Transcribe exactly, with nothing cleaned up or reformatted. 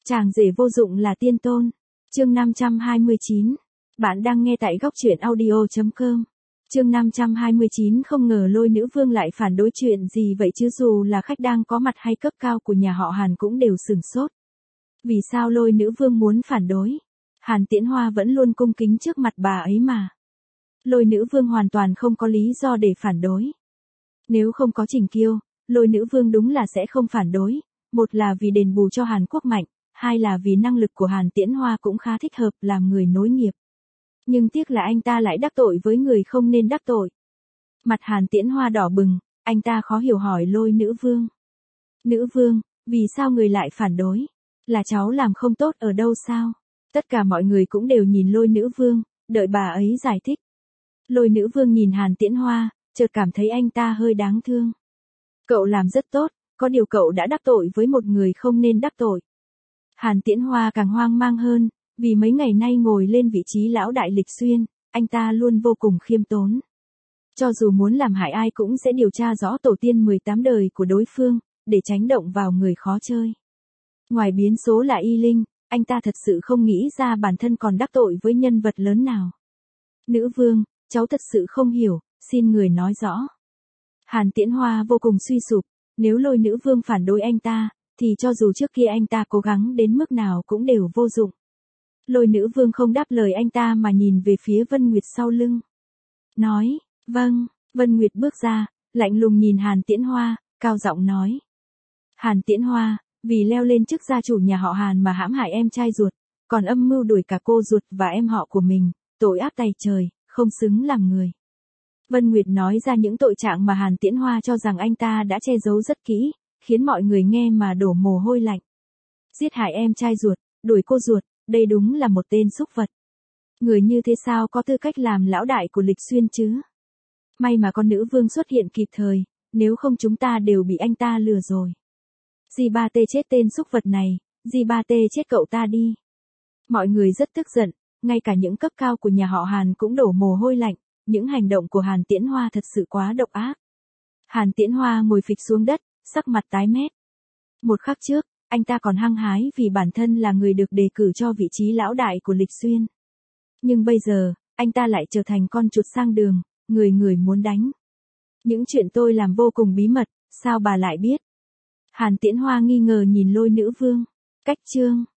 Chàng rể vô dụng là tiên tôn. Chương năm trăm hai mươi chín. Bạn đang nghe tại góc truyện audio chấm com. Chương năm trăm hai mươi chín. Không ngờ Lôi Nữ Vương lại phản đối chuyện gì vậy chứ, dù là khách đang có mặt hay cấp cao của nhà họ Hàn cũng đều sửng sốt. Vì sao Lôi Nữ Vương muốn phản đối? Hàn Tiễn Hoa vẫn luôn cung kính trước mặt bà ấy mà. Lôi Nữ Vương hoàn toàn không có lý do để phản đối. Nếu không có Trình Kiêu, Lôi Nữ Vương đúng là sẽ không phản đối. Một là vì đền bù cho Hàn Quốc mạnh, hai là vì năng lực của Hàn Tiễn Hoa cũng khá thích hợp làm người nối nghiệp. Nhưng tiếc là anh ta lại đắc tội với người không nên đắc tội. Mặt Hàn Tiễn Hoa đỏ bừng, anh ta khó hiểu hỏi Lôi Nữ Vương. Nữ Vương, vì sao người lại phản đối? Là cháu làm không tốt ở đâu sao? Tất cả mọi người cũng đều nhìn Lôi Nữ Vương, đợi bà ấy giải thích. Lôi Nữ Vương nhìn Hàn Tiễn Hoa, chợt cảm thấy anh ta hơi đáng thương. Cậu làm rất tốt, có điều cậu đã đắc tội với một người không nên đắc tội. Hàn Tiễn Hoa càng hoang mang hơn, vì mấy ngày nay ngồi lên vị trí lão đại Lịch Xuyên, anh ta luôn vô cùng khiêm tốn. Cho dù muốn làm hại ai cũng sẽ điều tra rõ tổ tiên mười tám đời của đối phương, để tránh động vào người khó chơi. Ngoài biến số là Y Linh, anh ta thật sự không nghĩ ra bản thân còn đắc tội với nhân vật lớn nào. Nữ Vương, cháu thật sự không hiểu, xin người nói rõ. Hàn Tiễn Hoa vô cùng suy sụp, nếu Lôi Nữ Vương phản đối anh ta, thì cho dù trước kia anh ta cố gắng đến mức nào cũng đều vô dụng. Lôi Nữ Vương không đáp lời anh ta mà nhìn về phía Vân Nguyệt sau lưng. Nói, vâng, Vân Nguyệt bước ra, lạnh lùng nhìn Hàn Tiễn Hoa, cao giọng nói. Hàn Tiễn Hoa, vì leo lên chức gia chủ nhà họ Hàn mà hãm hại em trai ruột, còn âm mưu đuổi cả cô ruột và em họ của mình, tội ác tày trời, không xứng làm người. Vân Nguyệt nói ra những tội trạng mà Hàn Tiễn Hoa cho rằng anh ta đã che giấu rất kỹ, khiến mọi người nghe mà đổ mồ hôi lạnh. Giết hại em trai ruột, đuổi cô ruột, đây đúng là một tên súc vật. Người như thế sao có tư cách làm lão đại của Lịch Xuyên chứ? May mà con nữ vương xuất hiện kịp thời, nếu không chúng ta đều bị anh ta lừa rồi. Di ba tê chết tên súc vật này, Di ba tê chết cậu ta đi. Mọi người rất tức giận, ngay cả những cấp cao của nhà họ Hàn cũng đổ mồ hôi lạnh, những hành động của Hàn Tiễn Hoa thật sự quá độc ác. Hàn Tiễn Hoa ngồi phịch xuống đất, sắc mặt tái mét. Một khắc trước, anh ta còn hăng hái vì bản thân là người được đề cử cho vị trí lão đại của Lịch Xuyên. Nhưng bây giờ, anh ta lại trở thành con chuột sang đường, người người muốn đánh. Những chuyện tôi làm vô cùng bí mật, sao bà lại biết? Hàn Tiễn Hoa nghi ngờ nhìn Lôi Nữ Vương. Cách chương.